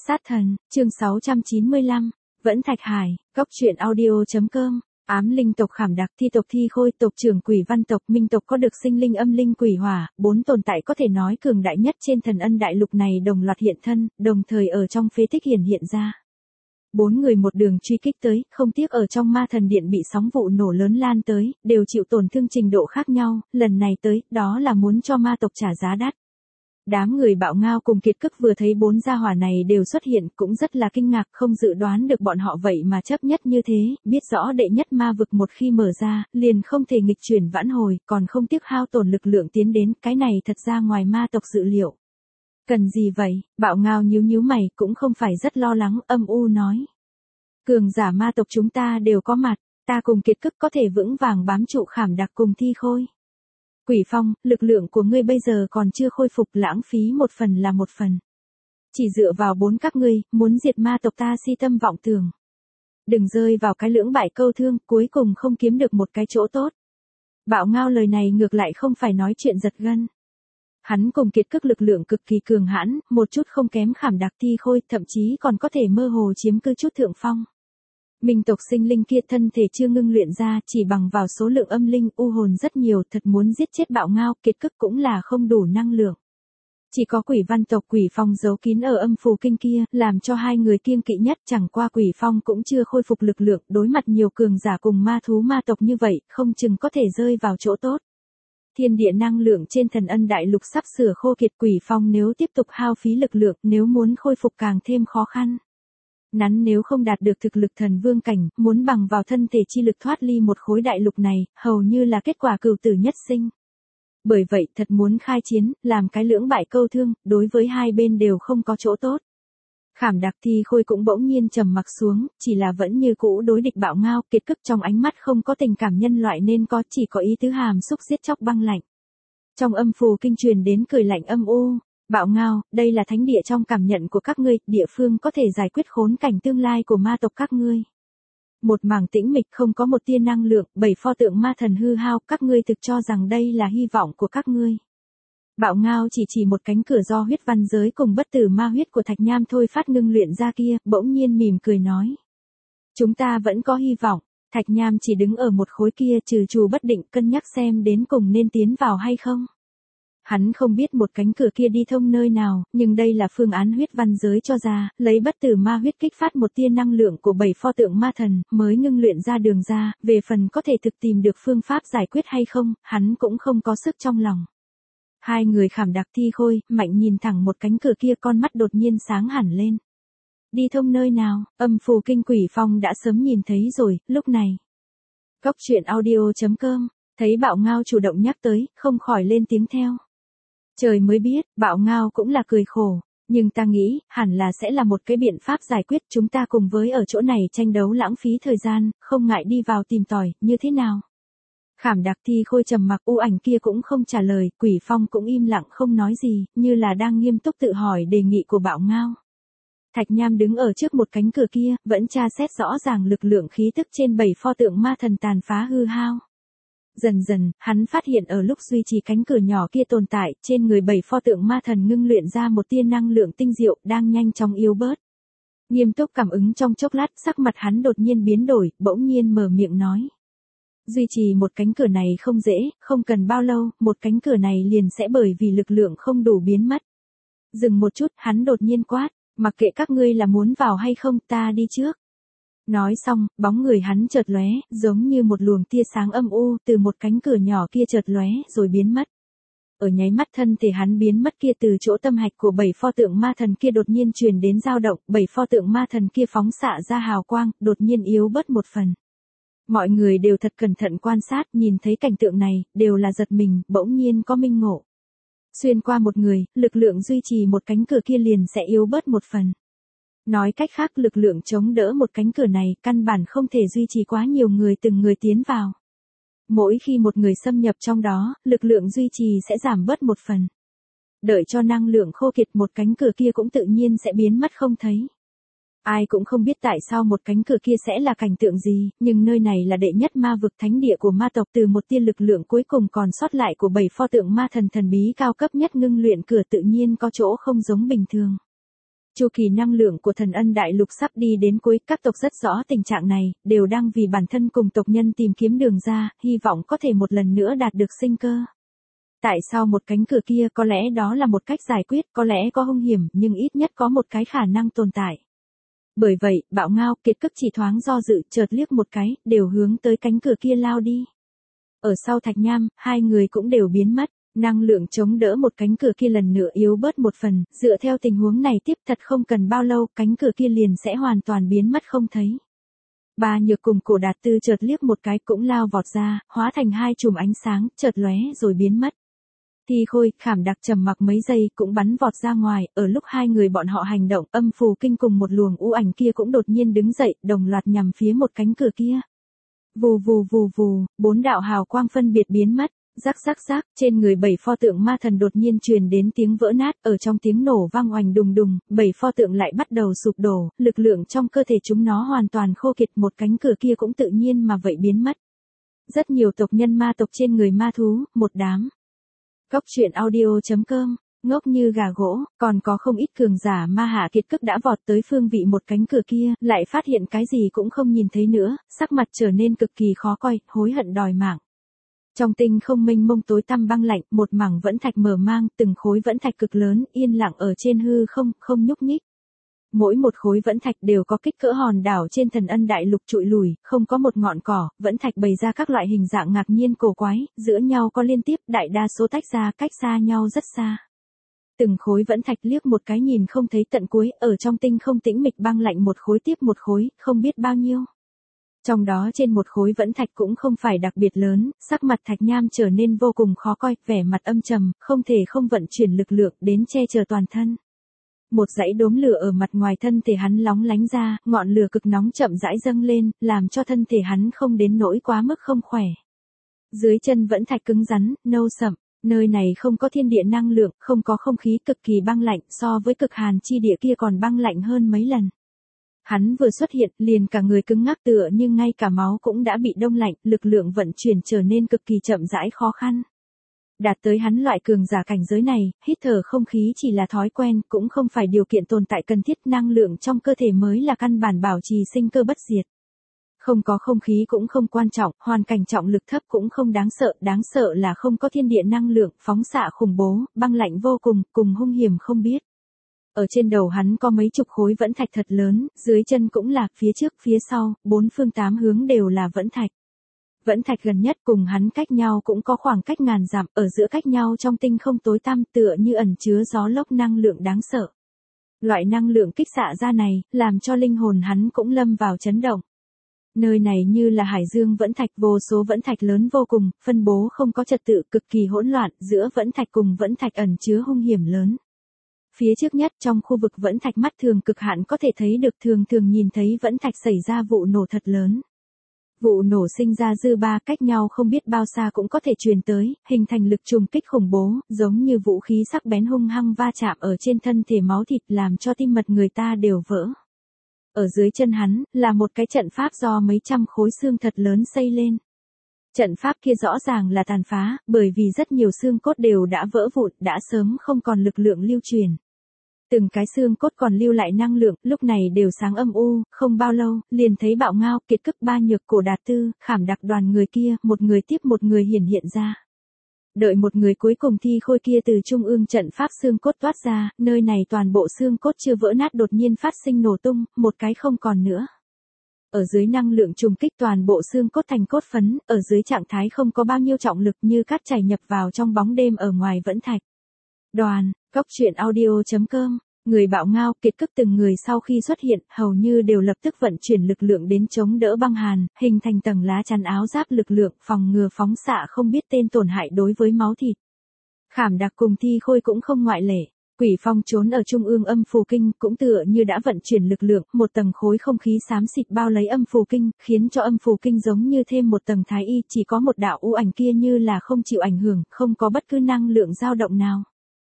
Sát thần, chương 695, Vẫn Thạch Hải, Cốc truyện audio.com. Ám linh tộc Khảm Đặc, Thi tộc Thi Khôi, tộc trưởng Quỷ Văn tộc Minh tộc có được sinh linh âm linh quỷ hỏa, 4 tồn tại có thể nói cường đại nhất trên thần ân đại lục này đồng loạt hiện thân, đồng thời ở trong phế tích hiện ra. 4 người một đường truy kích tới, không tiếc ở trong ma thần điện bị sóng vụ nổ lớn lan tới, đều chịu tổn thương trình độ khác nhau, lần này tới, đó là muốn cho ma tộc trả giá đắt. Đám người Bạo Ngao cùng Kiệt Cức vừa thấy 4 gia hỏa này đều xuất hiện cũng rất là kinh ngạc, không dự đoán được bọn họ vậy mà chấp nhất như thế, biết rõ đệ nhất ma vực một khi mở ra, liền không thể nghịch chuyển vãn hồi, còn không tiếc hao tổn lực lượng tiến đến, cái này thật ra ngoài ma tộc dự liệu. Cần gì vậy? Bạo Ngao nhíu mày cũng không phải rất lo lắng, âm u nói. Cường giả ma tộc chúng ta đều có mặt, ta cùng Kiệt Cức có thể vững vàng bám trụ Khảm Đặc cùng Thi Khôi. Quỷ Phong, lực lượng của ngươi bây giờ còn chưa khôi phục, lãng phí một phần là một phần. Chỉ dựa vào 4 các ngươi, muốn diệt ma tộc ta si tâm vọng tưởng. Đừng rơi vào cái lưỡng bại câu thương, cuối cùng không kiếm được một cái chỗ tốt. Bạo Ngao lời này ngược lại không phải nói chuyện giật gân. Hắn cùng Kiệt Cức lực lượng cực kỳ cường hãn, một chút không kém Khảm Đặc Thi Khôi, thậm chí còn có thể mơ hồ chiếm cứ chút thượng phong. Minh tộc sinh linh kia thân thể chưa ngưng luyện ra, chỉ bằng vào số lượng âm linh u hồn rất nhiều, thật muốn giết chết Bạo Ngao, Kiệt Cức cũng là không đủ năng lượng. Chỉ có Quỷ Văn tộc Quỷ Phong giấu kín ở âm phù kinh kia, làm cho hai người kiêng kỵ nhất, chẳng qua Quỷ Phong cũng chưa khôi phục lực lượng, đối mặt nhiều cường giả cùng ma thú ma tộc như vậy, không chừng có thể rơi vào chỗ tốt. Thiên địa năng lượng trên thần ân đại lục sắp sửa khô kiệt, Quỷ Phong nếu tiếp tục hao phí lực lượng, nếu muốn khôi phục càng thêm khó khăn. Nắn nếu không đạt được thực lực thần vương cảnh, muốn bằng vào thân thể chi lực thoát ly một khối đại lục này, hầu như là kết quả cừu tử nhất sinh. Bởi vậy, thật muốn khai chiến, làm cái lưỡng bại câu thương, đối với hai bên đều không có chỗ tốt. Khảm Đặc Thi Khôi cũng bỗng nhiên trầm mặc xuống, chỉ là vẫn như cũ đối địch Bạo Ngao, Kiệt Cức trong ánh mắt không có tình cảm nhân loại nên có, chỉ có ý tứ hàm xúc giết chóc băng lạnh. Trong âm phù kinh truyền đến cười lạnh âm u. Bạo Ngao, đây là thánh địa trong cảm nhận của các ngươi, địa phương có thể giải quyết khốn cảnh tương lai của ma tộc các ngươi. Một mảng tĩnh mịch không có một tia năng lượng, 7 pho tượng ma thần hư hao, các ngươi thực cho rằng đây là hy vọng của các ngươi. Bạo Ngao chỉ một cánh cửa do huyết văn giới cùng bất tử ma huyết của Thạch Nham thôi phát ngưng luyện ra kia, bỗng nhiên mỉm cười nói. Chúng ta vẫn có hy vọng. Thạch Nham chỉ đứng ở một khối kia trừ trù bất định, cân nhắc xem đến cùng nên tiến vào hay không. Hắn không biết một cánh cửa kia đi thông nơi nào, nhưng đây là phương án huyết văn giới cho ra, lấy bất tử ma huyết kích phát một tia năng lượng của 7 pho tượng ma thần, mới ngưng luyện ra đường ra, về phần có thể thực tìm được phương pháp giải quyết hay không, hắn cũng không có sức trong lòng. Hai người Khảm Đặc Thi Khôi, mạnh nhìn thẳng một cánh cửa kia, con mắt đột nhiên sáng hẳn lên. Đi thông nơi nào, âm phù kinh Quỷ Phong đã sớm nhìn thấy rồi, lúc này. Cốc truyện audio.com, thấy Bạo Ngao chủ động nhắc tới, không khỏi lên tiếng theo. Trời mới biết, Bạo Ngao cũng là cười khổ, nhưng ta nghĩ, hẳn là sẽ là một cái biện pháp giải quyết, chúng ta cùng với ở chỗ này tranh đấu lãng phí thời gian, không ngại đi vào tìm tòi, như thế nào? Khảm Đặc Thi Khôi trầm mặc, u ảnh kia cũng không trả lời, Quỷ Phong cũng im lặng không nói gì, như là đang nghiêm túc tự hỏi đề nghị của Bạo Ngao. Thạch Nham đứng ở trước một cánh cửa kia, vẫn tra xét rõ ràng lực lượng khí tức trên 7 pho tượng ma thần tàn phá hư hao. Dần dần, hắn phát hiện ở lúc duy trì cánh cửa nhỏ kia tồn tại, trên người 7 pho tượng ma thần ngưng luyện ra một tia năng lượng tinh diệu, đang nhanh chóng yếu bớt. Nghiêm túc cảm ứng trong chốc lát, sắc mặt hắn đột nhiên biến đổi, bỗng nhiên mở miệng nói. Duy trì một cánh cửa này không dễ, không cần bao lâu, một cánh cửa này liền sẽ bởi vì lực lượng không đủ biến mất. Dừng một chút, hắn đột nhiên quát, mặc kệ các ngươi là muốn vào hay không, ta đi trước. Nói xong, bóng người hắn chợt lóe, giống như một luồng tia sáng âm u, từ một cánh cửa nhỏ kia chợt lóe, rồi biến mất. Ở nháy mắt thân thể hắn biến mất kia, từ chỗ tâm hạch của 7 pho tượng ma thần kia đột nhiên truyền đến dao động, 7 pho tượng ma thần kia phóng xạ ra hào quang, đột nhiên yếu bớt một phần. Mọi người đều thật cẩn thận quan sát, nhìn thấy cảnh tượng này, đều là giật mình, bỗng nhiên có minh ngộ. Xuyên qua một người, lực lượng duy trì một cánh cửa kia liền sẽ yếu bớt một phần. Nói cách khác, lực lượng chống đỡ một cánh cửa này, căn bản không thể duy trì quá nhiều người từng người tiến vào. Mỗi khi một người xâm nhập trong đó, lực lượng duy trì sẽ giảm bớt một phần. Đợi cho năng lượng khô kiệt, một cánh cửa kia cũng tự nhiên sẽ biến mất không thấy. Ai cũng không biết tại sao một cánh cửa kia sẽ là cảnh tượng gì, nhưng nơi này là đệ nhất ma vực thánh địa của ma tộc, từ một tia lực lượng cuối cùng còn sót lại của 7 pho tượng ma thần thần bí cao cấp nhất ngưng luyện cửa, tự nhiên có chỗ không giống bình thường. Chu kỳ năng lượng của thần ân đại lục sắp đi đến cuối, các tộc rất rõ tình trạng này, đều đang vì bản thân cùng tộc nhân tìm kiếm đường ra, hy vọng có thể một lần nữa đạt được sinh cơ. Tại sao một cánh cửa kia, có lẽ đó là một cách giải quyết, có lẽ có hung hiểm, nhưng ít nhất có một cái khả năng tồn tại. Bởi vậy, Bạo Ngao, Kiệt Cức chỉ thoáng do dự, chợt liếc một cái, đều hướng tới cánh cửa kia lao đi. Ở sau Thạch Nham, hai người cũng đều biến mất. Năng lượng chống đỡ một cánh cửa kia lần nữa yếu bớt một phần, dựa theo tình huống này tiếp thật không cần bao lâu, cánh cửa kia liền sẽ hoàn toàn biến mất không thấy. Ba Nhược cùng Cổ Đạt Tư chợt liếc một cái cũng lao vọt ra, hóa thành hai chùm ánh sáng, chợt lóe rồi biến mất. Thi Khôi, Khảm Đặc trầm mặc mấy giây cũng bắn vọt ra ngoài, ở lúc hai người bọn họ hành động, Âm Phù Kinh cùng một luồng u ảnh kia cũng đột nhiên đứng dậy, đồng loạt nhằm phía một cánh cửa kia. Vù vù vù vù, 4 đạo hào quang phân biệt biến mất. Rắc rắc rắc, trên người 7 pho tượng ma thần đột nhiên truyền đến tiếng vỡ nát, ở trong tiếng nổ vang oành đùng đùng, 7 pho tượng lại bắt đầu sụp đổ, lực lượng trong cơ thể chúng nó hoàn toàn khô kiệt, một cánh cửa kia cũng tự nhiên mà vậy biến mất. Rất nhiều tộc nhân ma tộc trên người ma thú, một đám. Cóc truyện audio.com, ngốc như gà gỗ, còn có không ít cường giả ma hạ Kiệt Cức đã vọt tới phương vị một cánh cửa kia, lại phát hiện cái gì cũng không nhìn thấy nữa, sắc mặt trở nên cực kỳ khó coi, hối hận đòi mạng. Trong tinh không mênh mông tối tăm băng lạnh, một mảng vẫn thạch mở mang, từng khối vẫn thạch cực lớn, yên lặng ở trên hư không, không nhúc nhích. Mỗi một khối vẫn thạch đều có kích cỡ hòn đảo trên thần ân đại lục trụi lùi, không có một ngọn cỏ, vẫn thạch bày ra các loại hình dạng ngạc nhiên cổ quái, giữa nhau có liên tiếp, đại đa số tách ra, cách xa nhau rất xa. Từng khối vẫn thạch liếc một cái nhìn không thấy tận cuối, ở trong tinh không tĩnh mịch băng lạnh một khối tiếp một khối, không biết bao nhiêu. Trong đó trên một khối vẫn thạch cũng không phải đặc biệt lớn, sắc mặt Thạch Nham trở nên vô cùng khó coi, vẻ mặt âm trầm, không thể không vận chuyển lực lượng đến che chở toàn thân. Một dãy đốm lửa ở mặt ngoài thân thể hắn lóng lánh ra, ngọn lửa cực nóng chậm rãi dâng lên, làm cho thân thể hắn không đến nỗi quá mức không khỏe. Dưới chân vẫn thạch cứng rắn, nâu sậm, nơi này không có thiên địa năng lượng, không có không khí, cực kỳ băng lạnh, so với cực hàn chi địa kia còn băng lạnh hơn mấy lần. Hắn vừa xuất hiện, liền cả người cứng ngắc tựa nhưng ngay cả máu cũng đã bị đông lạnh, lực lượng vận chuyển trở nên cực kỳ chậm rãi khó khăn. Đạt tới hắn loại cường giả cảnh giới này, hít thở không khí chỉ là thói quen, cũng không phải điều kiện tồn tại cần thiết, năng lượng trong cơ thể mới là căn bản bảo trì sinh cơ bất diệt. Không có không khí cũng không quan trọng, hoàn cảnh trọng lực thấp cũng không đáng sợ là không có thiên địa năng lượng, phóng xạ khủng bố, băng lạnh vô cùng, cùng hung hiểm không biết. Ở trên đầu hắn có mấy chục khối vẫn thạch thật lớn, dưới chân cũng là, phía trước, phía sau, 4 phương 8 hướng đều là vẫn thạch. Vẫn thạch gần nhất cùng hắn cách nhau cũng có khoảng cách ngàn dặm, ở giữa cách nhau trong tinh không tối tăm tựa như ẩn chứa gió lốc năng lượng đáng sợ. Loại năng lượng kích xạ ra này, làm cho linh hồn hắn cũng lâm vào chấn động. Nơi này như là hải dương vẫn thạch, vô số vẫn thạch lớn vô cùng, phân bố không có trật tự, cực kỳ hỗn loạn, giữa vẫn thạch cùng vẫn thạch ẩn chứa hung hiểm lớn. Phía trước nhất trong khu vực vẫn thạch mắt thường cực hạn có thể thấy được, thường nhìn thấy vẫn thạch xảy ra vụ nổ thật lớn. Vụ nổ sinh ra dư ba cách nhau không biết bao xa cũng có thể truyền tới, hình thành lực trùng kích khủng bố, giống như vũ khí sắc bén hung hăng va chạm ở trên thân thể máu thịt làm cho tim mật người ta đều vỡ. Ở dưới chân hắn, là một cái trận pháp do mấy trăm khối xương thật lớn xây lên. Trận pháp kia rõ ràng là tàn phá, bởi vì rất nhiều xương cốt đều đã vỡ vụn, đã sớm không còn lực lượng lưu truyền. Từng cái xương cốt còn lưu lại năng lượng, lúc này đều sáng âm u, không bao lâu, liền thấy Bạo Ngao, Kiệt Cức, Ba Nhược, Cổ Đạt Tư, Khảm Đặc đoàn người kia, một người tiếp một người hiện ra. Đợi một người cuối cùng Thi Khôi kia từ trung ương trận pháp xương cốt toát ra, nơi này toàn bộ xương cốt chưa vỡ nát đột nhiên phát sinh nổ tung, một cái không còn nữa. Ở dưới năng lượng trùng kích toàn bộ xương cốt thành cốt phấn, ở dưới trạng thái không có bao nhiêu trọng lực như cát chảy nhập vào trong bóng đêm ở ngoài vẫn thạch. Đoàn, Cóc truyện audio.com, người Bạo Ngao, Kiệt Cức từng người sau khi xuất hiện, hầu như đều lập tức vận chuyển lực lượng đến chống đỡ băng hàn, hình thành tầng lá chắn áo giáp lực lượng, phòng ngừa phóng xạ không biết tên tổn hại đối với máu thịt. Khảm Đặc cùng Thi Khôi cũng không ngoại lệ. Quỷ Phong trốn ở trung ương Âm Phù Kinh, cũng tựa như đã vận chuyển lực lượng, một tầng khối không khí xám xịt bao lấy Âm Phù Kinh, khiến cho Âm Phù Kinh giống như thêm một tầng thái y, chỉ có một đạo u ảnh kia như là không chịu ảnh hưởng, không có bất cứ năng lượng dao động nào.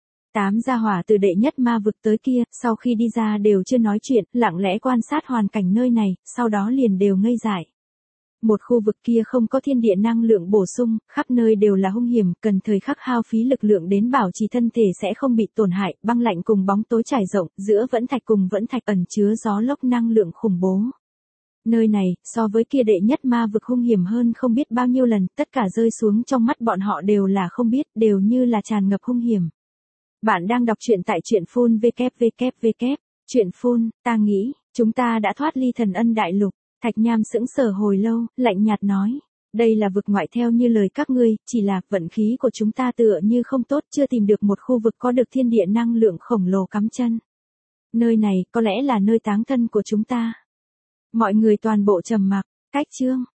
8 gia hỏa từ đệ nhất ma vực tới kia, sau khi đi ra đều chưa nói chuyện, lặng lẽ quan sát hoàn cảnh nơi này, sau đó liền đều ngây dại. Một khu vực kia không có thiên địa năng lượng bổ sung, khắp nơi đều là hung hiểm, cần thời khắc hao phí lực lượng đến bảo trì thân thể sẽ không bị tổn hại, băng lạnh cùng bóng tối trải rộng, giữa vẫn thạch cùng vẫn thạch ẩn chứa gió lốc năng lượng khủng bố. Nơi này, so với kia đệ nhất ma vực hung hiểm hơn không biết bao nhiêu lần, tất cả rơi xuống trong mắt bọn họ đều là không biết, đều như là tràn ngập hung hiểm. Bạn đang đọc truyện tại truyện phun www. Truyện phun, ta nghĩ, chúng ta đã thoát ly thần ân đại lục. Thạch Nham sững sờ hồi lâu, lạnh nhạt nói. Đây là vực ngoại theo như lời các ngươi, chỉ là vận khí của chúng ta tựa như không tốt, chưa tìm được một khu vực có được thiên địa năng lượng khổng lồ cắm chân. Nơi này có lẽ là nơi táng thân của chúng ta. Mọi người toàn bộ trầm mặc, cách chương.